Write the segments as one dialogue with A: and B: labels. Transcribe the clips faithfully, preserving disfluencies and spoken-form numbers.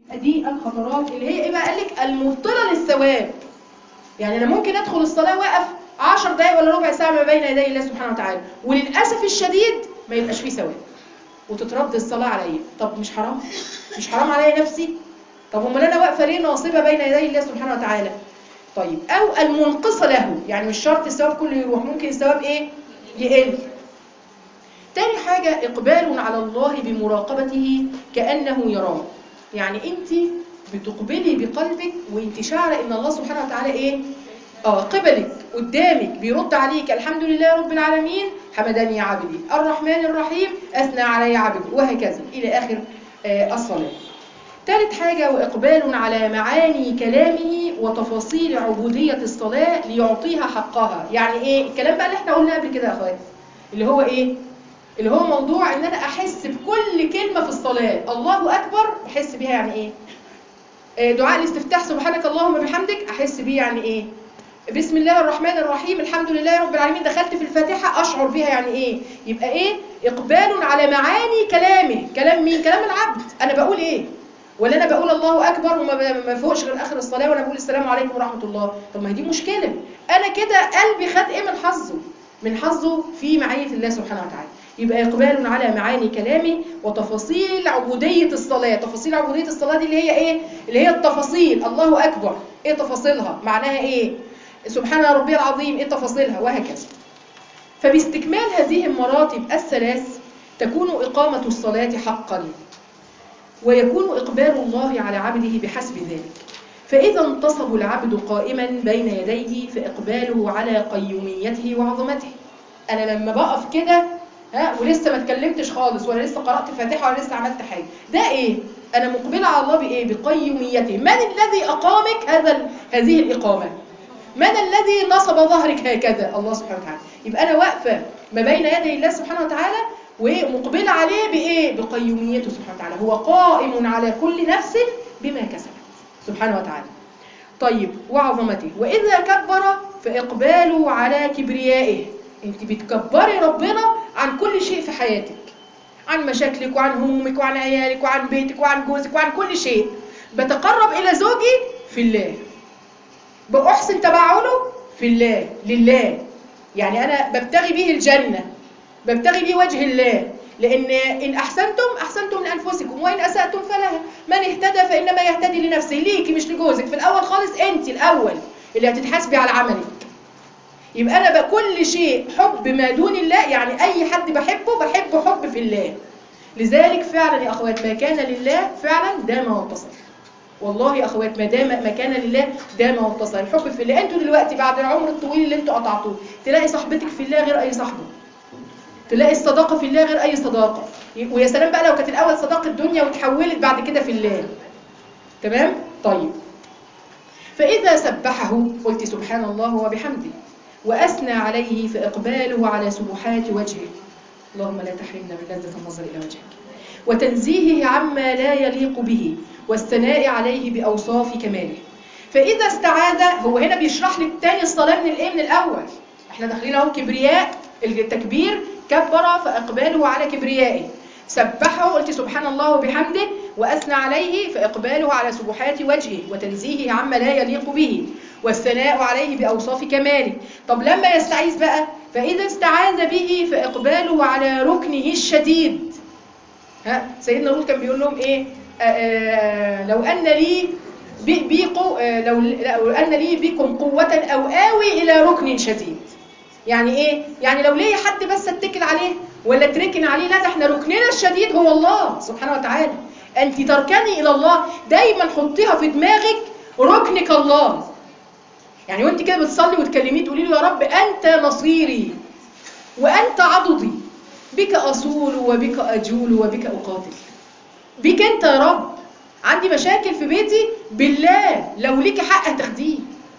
A: دي الخطرات اللي هي ايه بقى؟ قال لك المبطله للثواب. يعني انا ممكن ادخل الصلاه واقف عشر دقايق ولا ربع ساعه ما بين يدي الله سبحانه وتعالى، وللاسف الشديد ما يبقاش فيه ثواب وتترد الصلاه عليا. طب مش حرام؟ مش حرام عليا نفسي؟ طب امال انا واقفه ليه ناصبه بين يدي الله سبحانه وتعالى؟ طيب، او المنقصه له، يعني مش شرط الثواب كله يروح، ممكن الثواب ايه؟ يقل. تاني حاجه اقبال على الله بمراقبته كانه يراه. يعني انت بتقبلي بقلبك وانت شاعره ان الله سبحانه وتعالى ايه؟ اه قبلك قدامك بيرد عليك الحمد لله رب العالمين حمدني عبدي الرحمن الرحيم اثنى علي عبدي، وهكذا الى اخر آه الصلاه. ثالث حاجه واقبال على معاني كلامه وتفاصيل عبوديه الصلاه ليعطيها حقها. يعني ايه الكلام بقى اللي احنا قلنا قبل كده يا اخواتي؟ اللي هو ايه؟ اللي هو موضوع ان انا احس بكل كلمه في الصلاه. الله اكبر بحس بيها يعني ايه؟ دعاء الاستفتاح سبحانك اللهم بحمدك احس بيه يعني ايه؟ بسم الله الرحمن الرحيم الحمد لله رب العالمين دخلت في الفاتحه اشعر بيها يعني ايه؟ يبقى ايه؟ اقبال على معاني كلامه. كلام مين؟ كلام العبد. انا بقول ايه؟ ولا انا بقول الله اكبر وما فوقش غير اخر الصلاه وانا بقول السلام عليكم ورحمه الله؟ طب ما هي دي مشكله. انا كده قلبي خد ايه من حظه؟ من حظه في معيه الله سبحانه وتعالى. يبقى اقبال على معاني كلامه وتفاصيل عبوديه الصلاه. تفاصيل عبوديه الصلاه دي اللي هي ايه؟ اللي هي التفاصيل. الله اكبر ايه تفاصيلها؟ معناها ايه؟ سبحان ربي العظيم ايه تفاصيلها؟ وهكذا. فباستكمال هذه المراتب الثلاث تكون اقامه الصلاه حقا، ويكون اقبال الله على عبده بحسب ذلك. فاذا انتصب العبد قائما بين يديه فاقباله على قيوميته وعظمته. انا لما بقف كده ها ولسه ما اتكلمتش خالص ولا لسه قرات الفاتحه ولا لسه عملت حاجه، ده ايه؟ انا مقبله على الله بايه؟ بقيوميته. من الذي اقامك هذا هذه الاقامه؟ من الذي نصب ظهرك هكذا؟ الله سبحانه وتعالى. يبقى انا واقفه ما بين يدي الله سبحانه وتعالى ومقبله عليه بايه؟ بقيوميته سبحانه وتعالى. هو قائم على كل نفس بما كسبت سبحانه وتعالى. طيب، وعظمته. واذا كبر فاقباله على كبريائه. انت بتكبري ربنا عن كل شيء في حياتك، عن مشاكلك وعن همومك وعن عيالك وعن بيتك وعن جوزك وعن كل شيء. بتقرب الى زوجي في الله، بأحسن تبعله في الله لله. يعني انا ببتغي به الجنه، ببتغي به وجه الله. لان ان احسنتم احسنتم لانفسكم وان اساتم فلها. من اهتدى فانما يهتدي لنفسه. ليكي مش لجوزك. في الاول خالص انت الاول اللي هتتحاسبي على عملك. يبقى انا بكل شيء حب ما دون الله. يعني اي حد بحبه بحبه حب في الله. لذلك فعلا يا اخوات ما كان لله فعلا دام واتصل. والله يا اخوات ما دام ما كان لله دام واتصل. الحب في الله. انتوا دلوقتي بعد العمر الطويل اللي انتوا قطعتوه تلاقي صاحبتك في الله غير اي صاحبه، تلاقي الصداقه في الله غير اي صداقه. ويا سلام بقى لو كانت الاول صداقه دنيا وتحولت بعد كده في الله. تمام؟ طيب، فاذا سبحه قلت سبحان الله وبحمده واثنى عليه فاقباله على سبحات وجهه. اللهم لا تحرمنا من لذة النظر الى وجهك. وتنزيهه عما لا يليق به والثناء عليه باوصاف كماله. فاذا استعاذ، هو هنا بيشرح لك تاني الصلاه من الايه؟ من الاول. احنا داخلين اهو كبرياء، التكبير كبر فاقباله على كبريائه. سبحه قلت سبحان الله وبحمده واثنى عليه فاقباله على سبحات وجهه وتنزيهه عما لا يليق به والثناء عليه باوصاف كماله. طب لما يستعيذ بقى، فاذا استعاذ به فاقباله على ركنه الشديد. ها سيدنا لوط كان بيقول لهم ايه؟ آآ آآ لو ان لي بيقو لو, لو ان لي بكم قوه او اوي الى ركن شديد. يعني ايه؟ يعني لو ليا حد بس اتكل عليه ولا تركن عليه. لا، ده احنا ركننا الشديد هو الله سبحانه وتعالى. انت تركني الى الله دايما حطيها في دماغك، ركنك الله. يعني وانت كده بتصلي وتكلميه تقولي له يا رب انت نصيري وانت عضدي، بك اصول وبك اجول وبك اقاتل. بك انت يا رب. عندي مشاكل في بيتي، بالله لو ليكي حق هتاخديه،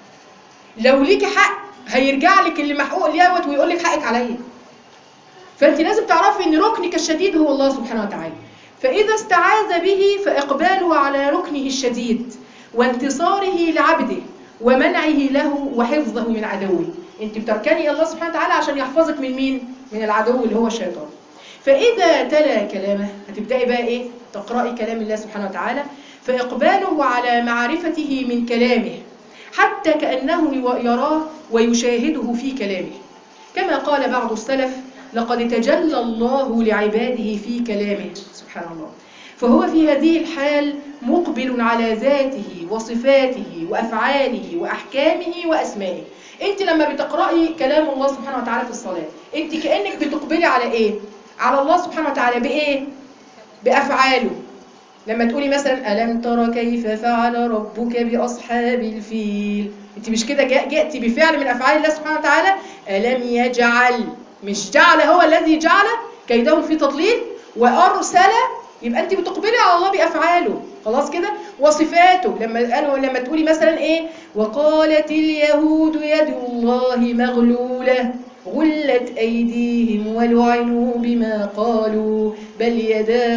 A: لو ليكي حق هيرجع لك اللي محقوق ليوت ويقول لك حقك عليا. فانت لازم تعرفي ان ركنك الشديد هو الله سبحانه وتعالى. فاذا استعاذ به فاقباله على ركنه الشديد وانتصاره لعبده ومنعه له وحفظه من عدوه. انت بتركني الله سبحانه وتعالى عشان يحفظك من مين؟ من العدو اللي هو الشيطان. فاذا تلا كلامه، هتبداي بقى ايه؟ تقراي كلام الله سبحانه وتعالى. فإقباله على معرفته من كلامه حتى كأنه يراه ويشاهده في كلامه، كما قال بعض السلف: لقد تجلى الله لعباده في كلامه. سبحان الله. فهو في هذه الحال مقبل على ذاته وصفاته وأفعاله وأحكامه وأسمائه. أنت لما بتقرأي كلام الله سبحانه وتعالى في الصلاة، أنت كأنك بتقبلي على إيه؟ على الله سبحانه وتعالى بإيه؟ بأفعاله. لما تقولي مثلا: ألم تر كيف فعل ربك بأصحاب الفيل، أنت مش كده جئتي بفعل من أفعال الله سبحانه وتعالى؟ ألم يجعل، مش جعل هو الذي جعل كيدهم في تضليل وأرسل، يبقى أنت بتقبلي على الله بأفعاله. خلاص كده. وصفاته، لما قالوا لما تقولي مثلا إيه: وقالت اليهود يد الله مغلولة غلت أيديهم ولعنوا بما قالوا بل يداه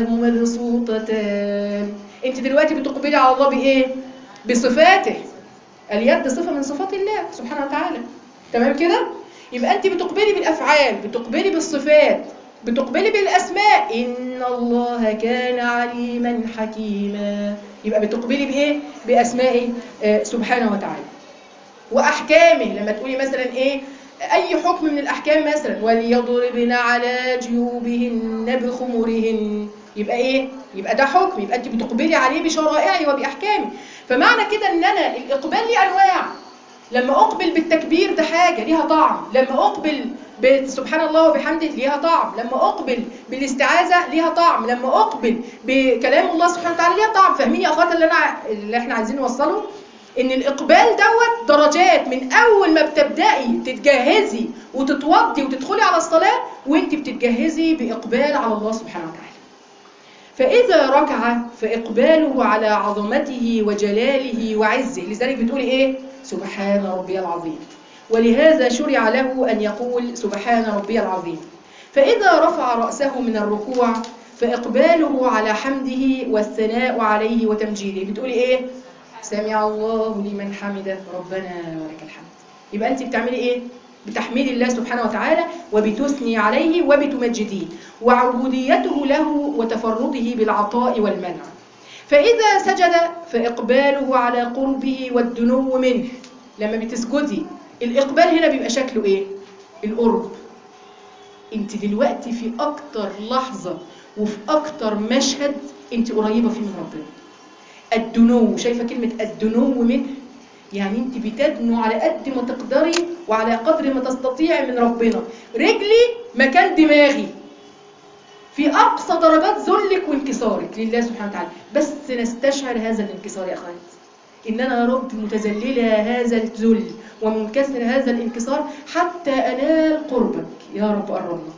A: مبسوطتان. أنت دلوقتي بتقبلي على الله بإيه؟ بصفاته. اليد صفة من صفات الله سبحانه وتعالى. تمام كده؟ يبقى أنت بتقبلي بالأفعال، بتقبلي بالصفات، بتقبلي بالأسماء. إن الله كان عليما حكيما، يبقى بتقبلي بإيه؟ بأسمائه آه سبحانه وتعالى. وأحكامه، لما تقولي مثلا إيه؟ أي حكم من الأحكام مثلا: وليضربن على جيوبهن بخمرهن، يبقى إيه؟ يبقى ده حكم، يبقى أنت بتقبلي عليه بشرائعه وبأحكامه. فمعنى كده إن أنا الإقبال لي أنواع. لما أقبل بالتكبير ده حاجة ليها طعم، لما أقبل سبحان الله وبحمده ليها طعم، لما أقبل بالاستعاذة ليها طعم، لما أقبل بكلام الله سبحانه وتعالى ليها طعم. فاهمين يا أخوات اللي, أنا اللي احنا عايزين نوصله؟ إن الإقبال دوت درجات، من أول ما بتبدأي تتجهزي وتتوضي وتدخلي على الصلاة وانت بتتجهزي بإقبال على الله سبحانه وتعالى. فإذا ركع فإقباله على عظمته وجلاله وعزه، لذلك بتقولي إيه؟ سبحان ربي العظيم. ولهذا شرع له أن يقول سبحان ربي العظيم. فإذا رفع رأسه من الركوع فإقباله على حمده والثناء عليه وتمجيده، بتقولي إيه؟ سمع الله لمن حمده ربنا ولك الحمد. يبقى أنت بتعملي إيه؟ بتحميد الله سبحانه وتعالى وبتثني عليه وبتمجديه، وعبوديته له وتفرده بالعطاء والمنع. فإذا سجد فإقباله على قربه والدنو منه. لما بتسجدي الإقبال هنا بيبقى شكله إيه؟ القرب. أنت دلوقتي في أكتر لحظة وفي أكتر مشهد أنت قريبة فيه من ربنا. الدنو، شايفة كلمة الدنو منه؟ يعني أنت بتدنو على قد ما تقدري وعلى قدر ما تستطيعي من ربنا. رجلي مكان دماغي، في أقصى درجات ذلك وانكسارك لله سبحانه وتعالى. بس نستشعر هذا الانكسار يا أخوات، إن أنا يا رب متذللة هذا الذل ومنكسر هذا الانكسار حتى أنال قربك يا رب قربنا.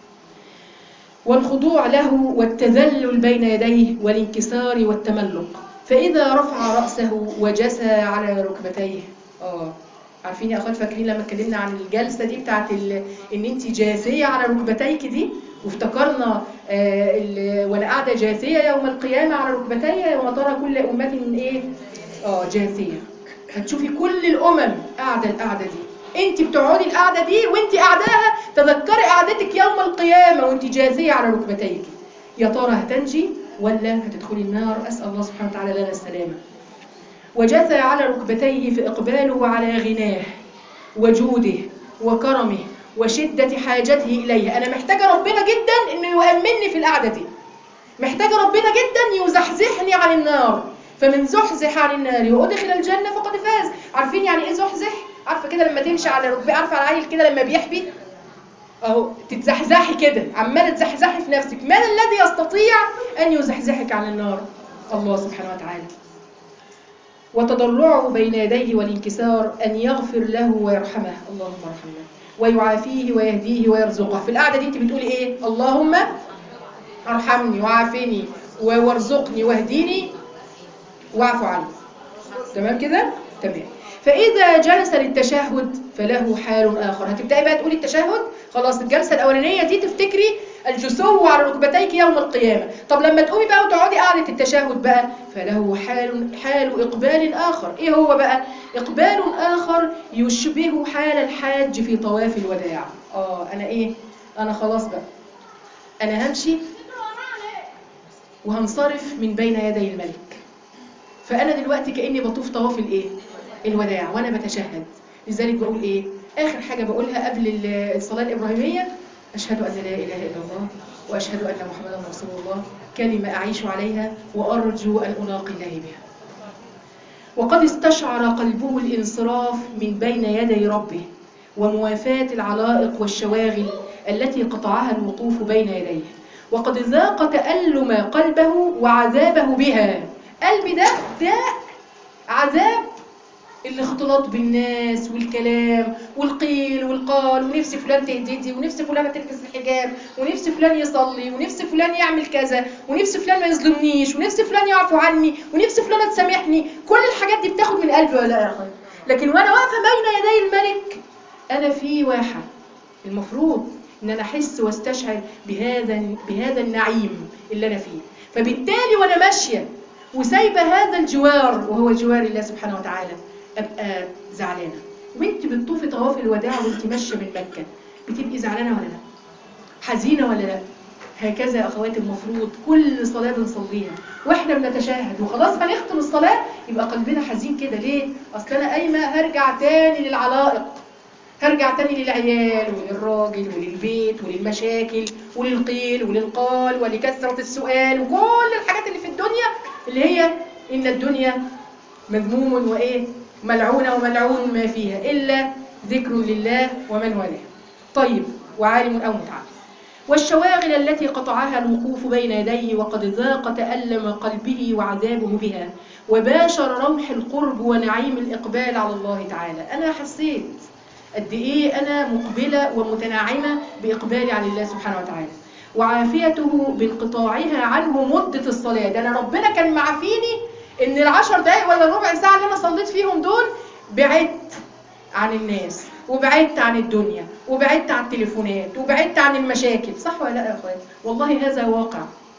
A: والخضوع له والتذلل بين يديه والانكسار والتملق. فإذا رفع رأسه وجسى على ركبتيه. آه عارفين يا أخوات، فاكرين لما اتكلمنا عن الجلسة دي بتاعت إن أنت جاثية على ركبتيك دي، وافتكرنا آه وأنا قاعدة جاثية يوم القيامة على ركبتي يوم ترى كل أمة من إيه؟ آه جاثية. هتشوفي كل الأمم قاعدة القعدة دي، أنت بتقعدي القعدة دي وأنت قاعداها، تذكري قعدتك يوم القيامة وأنت جاثية على ركبتيك. يا ترى هتنجي ولا هتدخلي النار؟ أسأل الله سبحانه وتعالى لنا السلامة. وجثى على ركبتيه فإقباله على غناه وجوده وكرمه وشدة حاجته إليه. أنا محتاجة ربنا جدا إنه يؤمنني في القعدة دي، محتاجة ربنا جدا يزحزحني عن النار. فمن زحزح عن النار وأدخل الجنة فقد فاز. عارفين يعني إيه زحزح؟ عارفة كده لما تمشي على ركبة، عارفة العيل كده لما بيحبي أهو تتزحزحي كده، عمالة تزحزحي في نفسك. من الذي يستطيع أن يزحزحك عن النار؟ الله سبحانه وتعالى. وتضرعه بين يديه والانكسار أن يغفر له ويرحمه، اللهم ارحمنا، ويعافيه ويهديه ويرزقه. في القعدة دي انت بتقولي ايه؟ اللهم ارحمني وعافني وارزقني واهديني واعف عني. تمام كده؟ تمام. فإذا جلس للتشهد فله حال آخر. هتبدأي بقى تقولي التشهد، خلاص الجلسة الأولانية دي تفتكري الجسو على ركبتيك يوم القيامة. طب لما تقومي بقى وتقعدي قعدة التشهد بقى فله حال حال إقبال آخر. إيه هو بقى؟ إقبال آخر يشبه حال الحاج في طواف الوداع. آه أنا إيه؟ أنا خلاص بقى أنا همشي وهنصرف من بين يدي الملك. فانا دلوقتي كاني بطوف طواف الايه الوداع وانا بتشهد. لذلك بقول ايه اخر حاجه بقولها قبل الصلاه الابراهيميه؟ اشهد ان لا اله الا الله واشهد ان محمدا رسول الله، كلمه اعيش عليها وارجو ان الاقي الله بها. وقد استشعر قلبه الانصراف من بين يدي ربه وموافاة العلائق والشواغل التي قطعها الوقوف بين يديه، وقد ذاق تألم قلبه وعذابه بها. قلبي ده ده عذاب الاختلاط بالناس والكلام والقيل والقال، ونفس فلان تهددي، ونفس فلانة تلبس الحجاب، ونفس فلان يصلي، ونفس فلان يعمل كذا، ونفس فلان ما يظلمنيش، ونفس فلان يعفو عني، ونفس فلانة تسامحني. كل الحاجات دي بتاخد من قلبي ولا لا يا اخوان؟ لكن وانا واقفة بين يدي الملك انا في واحة المفروض ان انا احس واستشعر بهذا بهذا النعيم اللي انا فيه. فبالتالي وانا ماشية وسايبة هذا الجوار وهو جوار الله سبحانه وتعالى ابقى زعلانه. وانت بتطوفي طواف الوداع وانت ماشيه من مكه بتبقي زعلانه ولا لا؟ حزينه ولا لا؟ هكذا يا اخواتي المفروض كل صلاه بنصليها واحنا بنتشهد وخلاص هنختم الصلاه يبقى قلبنا حزين كده. ليه؟ اصل انا قايمه هرجع تاني للعلائق، هرجع تاني للعيال وللراجل وللبيت وللمشاكل وللقيل وللقال ولكثره السؤال وكل الحاجات اللي في الدنيا اللي هي ان الدنيا مذموم وايه ملعونة وملعون ما فيها إلا ذكر لله ومن والاه. طيب وعالم أو متعلم. والشواغل التي قطعها الوقوف بين يديه وقد ذاق تألم قلبه وعذابه بها وباشر روح القرب ونعيم الإقبال على الله تعالى. أنا حسيت قد إيه أنا مقبلة ومتناعمة بإقبالي على الله سبحانه وتعالى وعافيته بانقطاعها عنه مدة الصلاة. ده أنا ربنا كان معافيني ان العشر دقايق ولا الربع ساعة اللي انا صليت فيهم دول بعدت عن الناس وبعدت عن الدنيا وبعدت عن التليفونات وبعدت عن المشاكل. صح ولا لا يا اخوان؟ والله هذا واقع.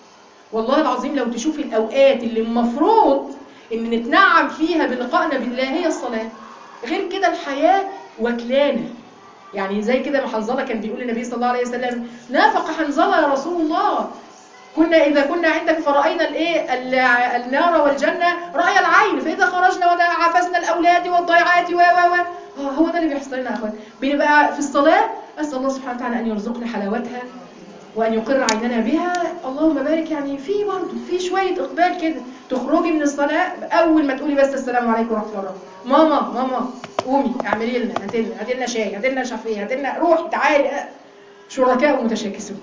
A: والله العظيم لو تشوف الاوقات اللي المفروض ان نتنعم فيها بلقائنا بالله هي الصلاة. غير كده الحياة وكلانة. يعني زي كده ما حنظلة كان بيقول النبي صلى الله عليه وسلم نافق حنظلة يا رسول الله، كنا إذا كنا عندك فرأينا الإيه النار والجنة رأي العين، فإذا خرجنا وعافزنا الأولاد والضيعات و و و هو ده اللي بيحصل لنا يا أخوان. بنبقى في الصلاة أسأل الله سبحانه وتعالى أن يرزقنا حلاوتها وأن يقر عيننا بها. اللهم بارك. يعني في برضه في شوية إقبال كده. تخرجي من الصلاة أول ما تقولي بس السلام عليكم ورحمة الله، ماما ماما قومي اعملي لنا، هاتي لنا هاتي لنا شاي، هاتي لنا مش عارف ايه، هاتي لنا روحي تعالي. شركاء متشاكسون.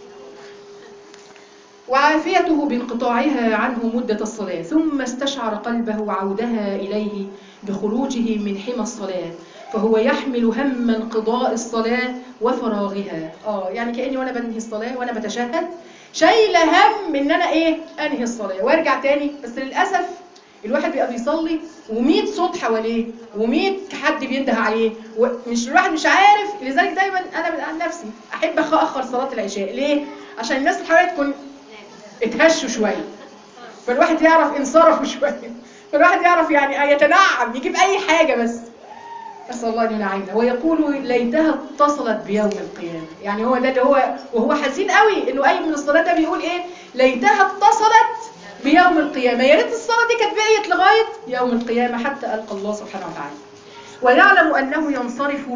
A: وعافيته بانقطاعها عنه مدة الصلاة ثم استشعر قلبه عودها إليه بخروجه من حمى الصلاة فهو يحمل هم انقضاء الصلاة وفراغها. اه يعني كأني وانا بنهي الصلاة وانا بتشهد شايله هم ان انا ايه انهي الصلاة وارجع تاني. بس للأسف الواحد بيبقى بيصلي ومية صوت حواليه ومية حد بينده عليه ومش الواحد مش عارف. لذلك دايما انا عن نفسي احب اخر صلاة العشاء. ليه؟ عشان الناس اللي حواليا تكون اتهشوا شويه فالواحد يعرف انصرفوا شويه فالواحد يعرف يعني يتنعم يجيب اي حاجه بس. أسأل الله أن ينعمنا. ويقول ليتها اتصلت بيوم القيامة. يعني هو ده اللي هو وهو حزين قوي انه قايم من الصلاة ده بيقول ايه ليتها اتصلت بيوم القيامة. يا ريت الصلاة دي كانت بقيت لغاية يوم القيامة حتى ألقى الله سبحانه وتعالى. ويعلم أنه ينصرف